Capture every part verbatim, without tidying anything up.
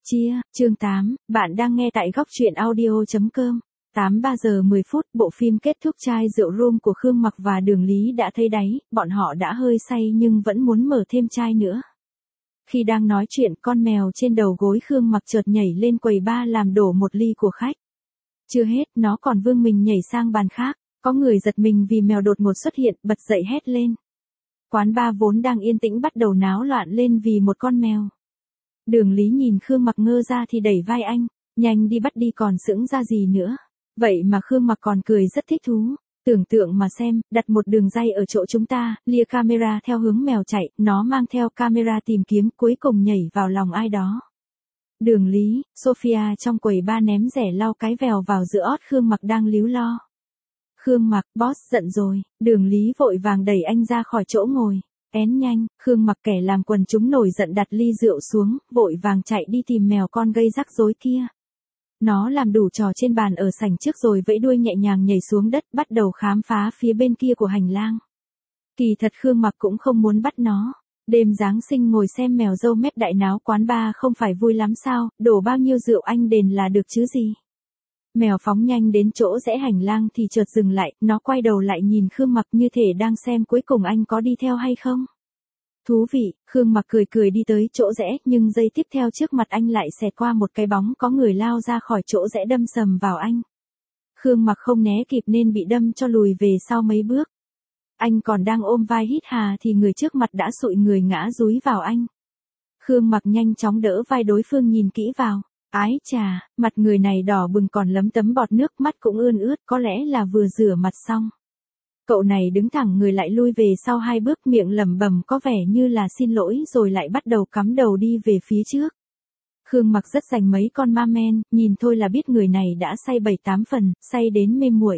Chia, chương tám, bạn đang nghe tại góc truyện audio.com. tám ba giờ mười phút, bộ phim kết thúc chai rượu rum của Khương Mặc và Đường Lý đã thấy đáy, bọn họ đã hơi say nhưng vẫn muốn mở thêm chai nữa. Khi đang nói chuyện, con mèo trên đầu gối Khương Mặc chợt nhảy lên quầy bar làm đổ một ly của khách. Chưa hết, nó còn vươn mình nhảy sang bàn khác, có người giật mình vì mèo đột ngột xuất hiện, bật dậy hét lên. Quán bar vốn đang yên tĩnh bắt đầu náo loạn lên vì một con mèo. Đường Lý nhìn Khương Mặc ngơ ra thì đẩy vai anh, nhanh đi bắt đi còn sững ra gì nữa. Vậy mà Khương Mặc còn cười rất thích thú. Tưởng tượng mà xem, đặt một đường ray ở chỗ chúng ta, lia camera theo hướng mèo chạy, nó mang theo camera tìm kiếm, cuối cùng nhảy vào lòng ai đó. Đường Lý, Sophia trong quầy bar ném rẻ lau cái vèo vào giữa ót Khương Mặc đang líu lo. Khương Mặc, boss giận rồi. Đường Lý vội vàng đẩy anh ra khỏi chỗ ngồi. Én nhanh, Khương Mặc kẻ làm quần chúng nổi giận đặt ly rượu xuống, vội vàng chạy đi tìm mèo con gây rắc rối kia. Nó làm đủ trò trên bàn ở sảnh trước rồi vẫy đuôi nhẹ nhàng nhảy xuống đất, bắt đầu khám phá phía bên kia của hành lang. Kỳ thật Khương Mặc cũng không muốn bắt nó. Đêm Giáng sinh ngồi xem mèo râu mép đại náo quán bar không phải vui lắm sao, đổ bao nhiêu rượu anh đền là được chứ gì. Mèo phóng nhanh đến chỗ rẽ hành lang thì chợt dừng lại, nó quay đầu lại nhìn Khương Mặc như thể đang xem cuối cùng anh có đi theo hay không. Thú vị, Khương Mặc cười cười đi tới chỗ rẽ, nhưng giây tiếp theo trước mặt anh lại xẹt qua một cái bóng có người lao ra khỏi chỗ rẽ đâm sầm vào anh. Khương Mặc không né kịp nên bị đâm cho lùi về sau mấy bước. Anh còn đang ôm vai hít hà thì người trước mặt đã sụi người ngã dúi vào anh. Khương Mặc nhanh chóng đỡ vai đối phương nhìn kỹ vào. Ái chà, mặt người này đỏ bừng còn lấm tấm bọt nước, mắt cũng ươn ướt, có lẽ là vừa rửa mặt xong. Cậu này đứng thẳng người lại lui về sau hai bước, miệng lẩm bẩm có vẻ như là xin lỗi rồi lại bắt đầu cắm đầu đi về phía trước. Khương Mặc rất dành mấy con ma men, nhìn thôi là biết người này đã say bảy tám phần, say đến mê muội.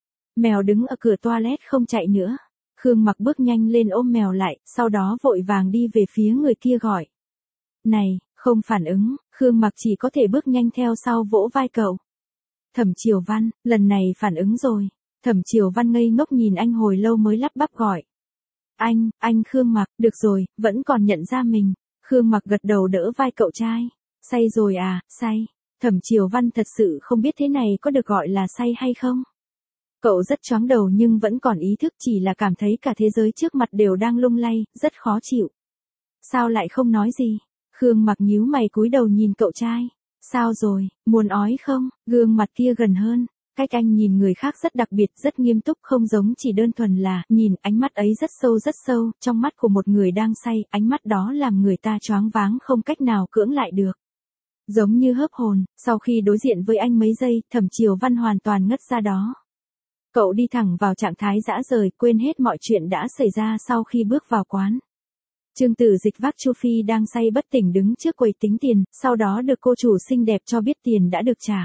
Mèo đứng ở cửa toilet không chạy nữa. Khương Mặc bước nhanh lên ôm mèo lại, sau đó vội vàng đi về phía người kia gọi. Này, không phản ứng, Khương Mặc chỉ có thể bước nhanh theo sau vỗ vai cậu. Thẩm Triều Văn, lần này phản ứng rồi. Thẩm Triều Văn ngây ngốc nhìn anh hồi lâu mới lắp bắp gọi. Anh, anh Khương Mặc, được rồi, vẫn còn nhận ra mình. Khương Mặc gật đầu đỡ vai cậu trai. Say rồi à, say. Thẩm Triều Văn thật sự không biết thế này có được gọi là say hay không. Cậu rất choáng đầu nhưng vẫn còn ý thức, chỉ là cảm thấy cả thế giới trước mặt đều đang lung lay, rất khó chịu. Sao lại không nói gì? Khương Mặc nhíu mày cúi đầu nhìn cậu trai. Sao rồi, muốn ói không? Gương mặt kia gần hơn. Cách anh nhìn người khác rất đặc biệt, rất nghiêm túc, không giống chỉ đơn thuần là, nhìn, ánh mắt ấy rất sâu rất sâu, trong mắt của một người đang say, ánh mắt đó làm người ta choáng váng không cách nào cưỡng lại được. Giống như hớp hồn, sau khi đối diện với anh mấy giây, Thẩm Triều Văn hoàn toàn ngất ra đó. Cậu đi thẳng vào trạng thái dã rời, quên hết mọi chuyện đã xảy ra sau khi bước vào quán. Trương Tử Dịch vác Chu Phi đang say bất tỉnh đứng trước quầy tính tiền, sau đó được cô chủ xinh đẹp cho biết tiền đã được trả.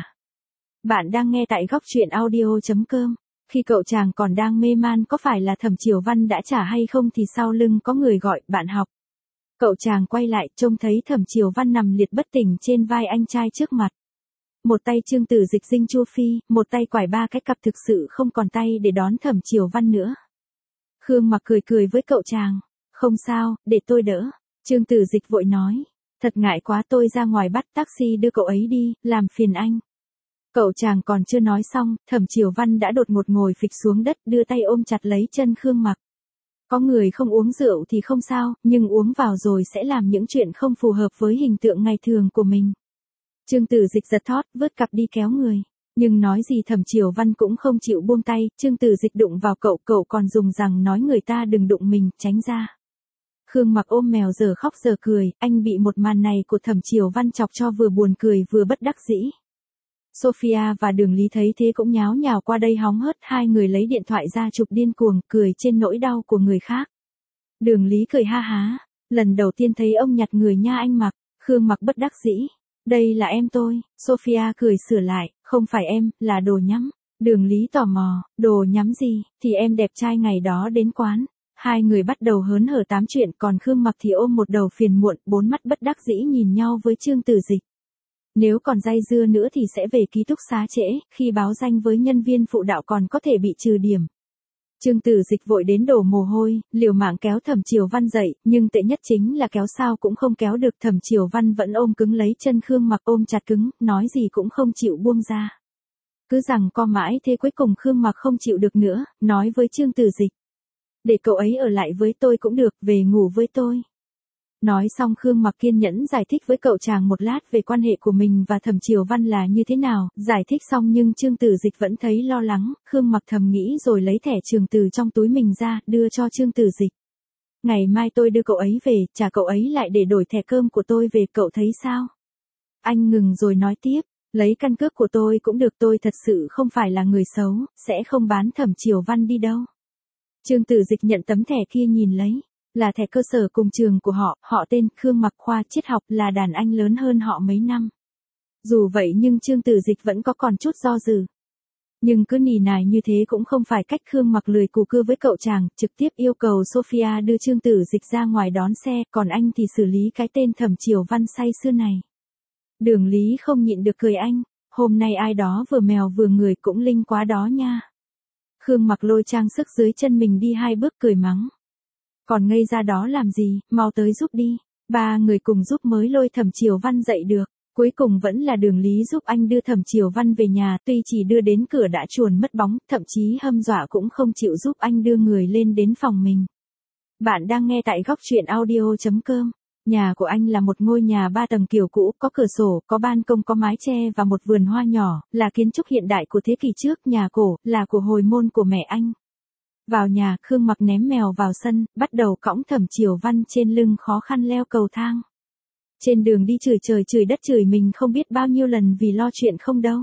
Bạn đang nghe tại góc truyện audio.com. Khi cậu chàng còn đang mê man có phải là Thẩm Triều Văn đã trả hay không thì sau lưng có người gọi, bạn học. Cậu chàng quay lại trông thấy Thẩm Triều Văn nằm liệt bất tỉnh trên vai anh trai trước mặt. Một tay Trương Tử Dịch dinh Chu Phi, một tay quải ba cái cặp, thực sự không còn tay để đón Thẩm Triều Văn nữa. Khương Mặc cười cười với cậu chàng. Không sao, để tôi đỡ. Trương Tử Dịch vội nói. Thật ngại quá, tôi ra ngoài bắt taxi đưa cậu ấy đi, làm phiền anh. Cậu chàng còn chưa nói xong, Thẩm Triều Văn đã đột ngột ngồi phịch xuống đất, đưa tay ôm chặt lấy chân Khương Mặc. Có người không uống rượu thì không sao, nhưng uống vào rồi sẽ làm những chuyện không phù hợp với hình tượng ngày thường của mình. Trương Tử Dịch giật thót, vớt cặp đi kéo người. Nhưng nói gì Thẩm Triều Văn cũng không chịu buông tay, Trương Tử Dịch đụng vào cậu, cậu còn dùng rằng nói người ta đừng đụng mình, tránh ra. Khương Mặc ôm mèo giờ khóc giờ cười, anh bị một màn này của Thẩm Triều Văn chọc cho vừa buồn cười vừa bất đắc dĩ. Sophia và Đường Lý thấy thế cũng nháo nhào qua đây hóng hớt, hai người lấy điện thoại ra chụp điên cuồng, cười trên nỗi đau của người khác. Đường Lý cười ha há, lần đầu tiên thấy ông nhặt người nha anh Mặc. Khương Mặc bất đắc dĩ. Đây là em tôi. Sophia cười sửa lại, không phải em, là đồ nhắm. Đường Lý tò mò, đồ nhắm gì, thì em đẹp trai ngày đó đến quán. Hai người bắt đầu hớn hở tám chuyện, còn Khương Mặc thì ôm một đầu phiền muộn, bốn mắt bất đắc dĩ nhìn nhau với Trương Tử Dịch. Nếu còn dây dưa nữa thì sẽ về ký túc xá trễ, khi báo danh với nhân viên phụ đạo còn có thể bị trừ điểm. Trương Tử Dịch vội đến đổ mồ hôi, liều mạng kéo Thẩm Triều Văn dậy, nhưng tệ nhất chính là kéo sao cũng không kéo được. Thẩm Triều Văn vẫn ôm cứng lấy chân Khương Mặc, ôm chặt cứng, nói gì cũng không chịu buông ra. Cứ rằng co mãi thế cuối cùng Khương Mặc không chịu được nữa, nói với Trương Tử Dịch. Để cậu ấy ở lại với tôi cũng được, về ngủ với tôi. Nói xong Khương Mặc kiên nhẫn giải thích với cậu chàng một lát về quan hệ của mình và Thẩm Triều Văn là như thế nào, giải thích xong nhưng Trương Tử Dịch vẫn thấy lo lắng, Khương Mặc thầm nghĩ rồi lấy thẻ trường từ trong túi mình ra, đưa cho Trương Tử Dịch. Ngày mai tôi đưa cậu ấy về, trả cậu ấy lại để đổi thẻ cơm của tôi về, cậu thấy sao? Anh ngừng rồi nói tiếp, lấy căn cước của tôi cũng được, tôi thật sự không phải là người xấu, sẽ không bán Thẩm Triều Văn đi đâu. Trương Tử Dịch nhận tấm thẻ kia nhìn lấy. Là thẻ cơ sở cùng trường của họ, họ tên Khương Mặc, khoa triết học, là đàn anh lớn hơn họ mấy năm. Dù vậy nhưng Trương Tử Dịch vẫn có còn chút do dự. Nhưng cứ nỉ nài như thế cũng không phải cách. Khương Mặc lười cù cưa với cậu chàng, trực tiếp yêu cầu Sophia đưa Trương Tử Dịch ra ngoài đón xe, còn anh thì xử lý cái tên Thẩm Triều Văn say sưa này. Đường Lý không nhịn được cười anh, hôm nay ai đó vừa mèo vừa người cũng linh quá đó nha. Khương Mặc lôi trang sức dưới chân mình đi hai bước cười mắng. Còn ngây ra đó làm gì, mau tới giúp đi. Ba người cùng giúp mới lôi Thẩm Triều Văn dậy được. Cuối cùng vẫn là Đường Lý giúp anh đưa Thẩm Triều Văn về nhà, tuy chỉ đưa đến cửa đã chuồn mất bóng, thậm chí hâm dọa cũng không chịu giúp anh đưa người lên đến phòng mình. Bạn đang nghe tại góc truyện audio chấm com. Nhà của anh là một ngôi nhà ba tầng kiểu cũ, có cửa sổ, có ban công, có mái che và một vườn hoa nhỏ, là kiến trúc hiện đại của thế kỷ trước. Nhà cổ, là của hồi môn của mẹ anh. Vào nhà, Khương Mặc ném mèo vào sân, bắt đầu cõng Thẩm Triều Văn trên lưng khó khăn leo cầu thang. Trên đường đi chửi trời chửi đất chửi mình không biết bao nhiêu lần vì lo chuyện không đâu.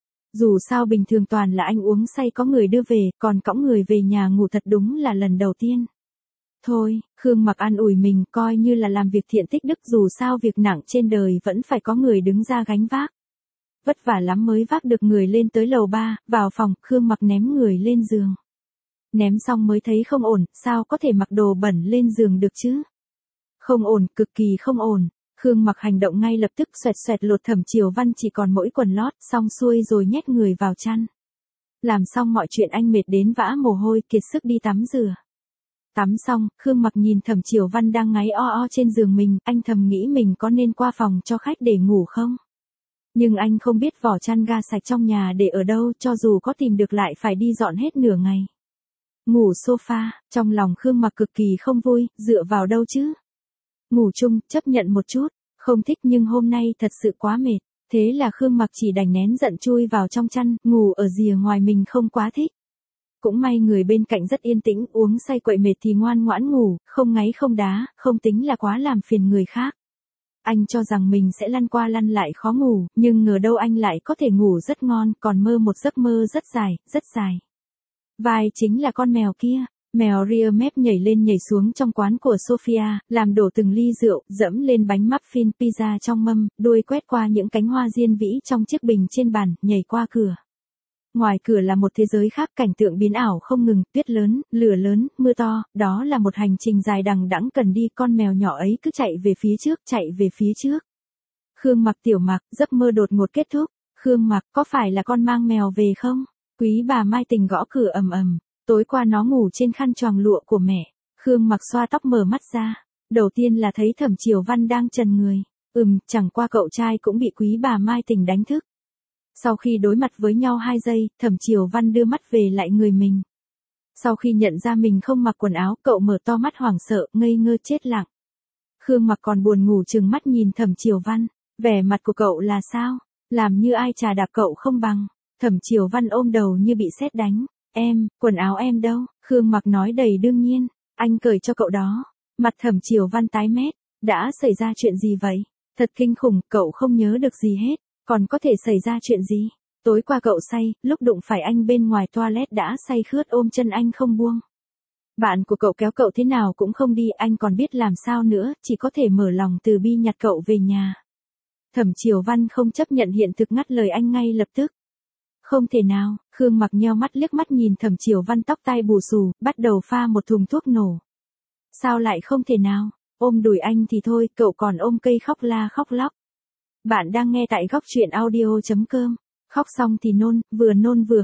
Dù sao bình thường toàn là anh uống say có người đưa về, còn cõng người về nhà ngủ thật đúng là lần đầu tiên. Thôi, Khương Mặc an ủi mình coi như là làm việc thiện tích đức, dù sao việc nặng trên đời vẫn phải có người đứng ra gánh vác. Vất vả lắm mới vác được người lên tới lầu ba, vào phòng, Khương Mặc ném người lên giường. Ném xong mới thấy không ổn, sao có thể mặc đồ bẩn lên giường được chứ? Không ổn, cực kỳ không ổn. Khương Mặc hành động ngay lập tức, xoẹt xoẹt lột Thẩm Triều Văn chỉ còn mỗi quần lót, xong xuôi rồi nhét người vào chăn. Làm xong mọi chuyện anh mệt đến vã mồ hôi, kiệt sức đi tắm rửa. Tắm xong, Khương Mặc nhìn Thẩm Triều Văn đang ngáy o o trên giường mình, anh thầm nghĩ mình có nên qua phòng cho khách để ngủ không? Nhưng anh không biết vỏ chăn ga sạch trong nhà để ở đâu, cho dù có tìm được lại phải đi dọn hết nửa ngày. Ngủ sofa, trong lòng Khương Mặc cực kỳ không vui, dựa vào đâu chứ? Ngủ chung, chấp nhận một chút, không thích nhưng hôm nay thật sự quá mệt. Thế là Khương Mặc chỉ đành nén giận chui vào trong chăn, ngủ ở rìa ngoài mình không quá thích. Cũng may người bên cạnh rất yên tĩnh, uống say quậy mệt thì ngoan ngoãn ngủ, không ngáy không đá, không tính là quá làm phiền người khác. Anh cho rằng mình sẽ lăn qua lăn lại khó ngủ, nhưng ngờ đâu anh lại có thể ngủ rất ngon, còn mơ một giấc mơ rất dài, rất dài. Vai chính là con mèo kia. Mèo ria mép nhảy lên nhảy xuống trong quán của Sophia, làm đổ từng ly rượu, dẫm lên bánh muffin pizza trong mâm, đuôi quét qua những cánh hoa diên vĩ trong chiếc bình trên bàn, nhảy qua cửa. Ngoài cửa là một thế giới khác, cảnh tượng biến ảo không ngừng, tuyết lớn, lửa lớn, mưa to, đó là một hành trình dài đằng đẵng cần đi, con mèo nhỏ ấy cứ chạy về phía trước, chạy về phía trước. Khương Mặc tiểu mặc, giấc mơ đột ngột kết thúc. Khương Mặc, có phải là con mang mèo về không? Quý bà Mai Tình gõ cửa ầm ầm. Tối qua nó ngủ trên khăn choàng lụa của mẹ. Khương Mặc xoa tóc mở mắt ra. Đầu tiên là thấy Thẩm Triều Văn đang trần người. Ừm, chẳng qua cậu trai cũng bị quý bà Mai Tình đánh thức. Sau khi đối mặt với nhau hai giây, Thẩm Triều Văn đưa mắt về lại người mình. Sau khi nhận ra mình không mặc quần áo, cậu mở to mắt hoảng sợ, ngây ngơ chết lặng. Khương Mặc còn buồn ngủ trừng mắt nhìn Thẩm Triều Văn. Vẻ mặt của cậu là sao? Làm như ai chà đạp cậu không bằng. Thẩm Triều Văn ôm đầu như bị sét đánh. Em, quần áo em đâu? Khương Mặc nói đầy đương nhiên. Anh cởi cho cậu đó. Mặt Thẩm Triều Văn tái mét. Đã xảy ra chuyện gì vậy? Thật kinh khủng, cậu không nhớ được gì hết. Còn có thể xảy ra chuyện gì? Tối qua cậu say, lúc đụng phải anh bên ngoài toilet đã say khướt ôm chân anh không buông. Bạn của cậu kéo cậu thế nào cũng không đi, anh còn biết làm sao nữa, chỉ có thể mở lòng từ bi nhặt cậu về nhà. Thẩm Triều Văn không chấp nhận hiện thực, ngắt lời anh ngay lập tức. Không thể nào. Khương Mặc nheo mắt liếc mắt nhìn Thẩm Triều Văn tóc tai bù xù, bắt đầu pha một thùng thuốc nổ. Sao lại không thể nào? Ôm đùi anh thì thôi, cậu còn ôm cây khóc la khóc lóc. Bạn đang nghe tại góc truyện audio chấm com. Khóc xong thì nôn, vừa nôn vừa khóc.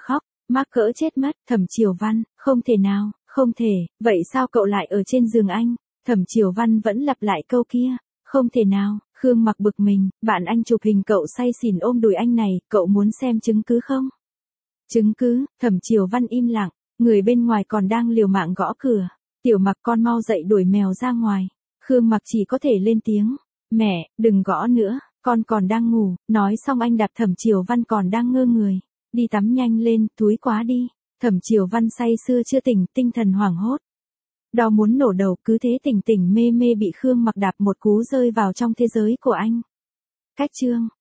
Mắc cỡ chết mất, Thẩm Triều Văn, không thể nào, không thể, vậy sao cậu lại ở trên giường anh? Thẩm Triều Văn vẫn lặp lại câu kia, không thể nào, Khương Mặc bực mình, bạn anh chụp hình cậu say xỉn ôm đùi anh này, cậu muốn xem chứng cứ không? Chứng cứ, Thẩm Triều Văn im lặng, người bên ngoài còn đang liều mạng gõ cửa, Tiểu Mặc con mau dậy đuổi mèo ra ngoài, Khương Mặc chỉ có thể lên tiếng, mẹ, đừng gõ nữa, con còn đang ngủ, nói xong anh đạp Thẩm Triều Văn còn đang ngơ người, đi tắm nhanh lên, túi quá đi, Thẩm Triều Văn say sưa chưa tỉnh, tinh thần hoảng hốt. Đau muốn nổ đầu, cứ thế tỉnh tỉnh mê mê bị Khương Mặc đạp một cú rơi vào trong thế giới của anh. Cách chương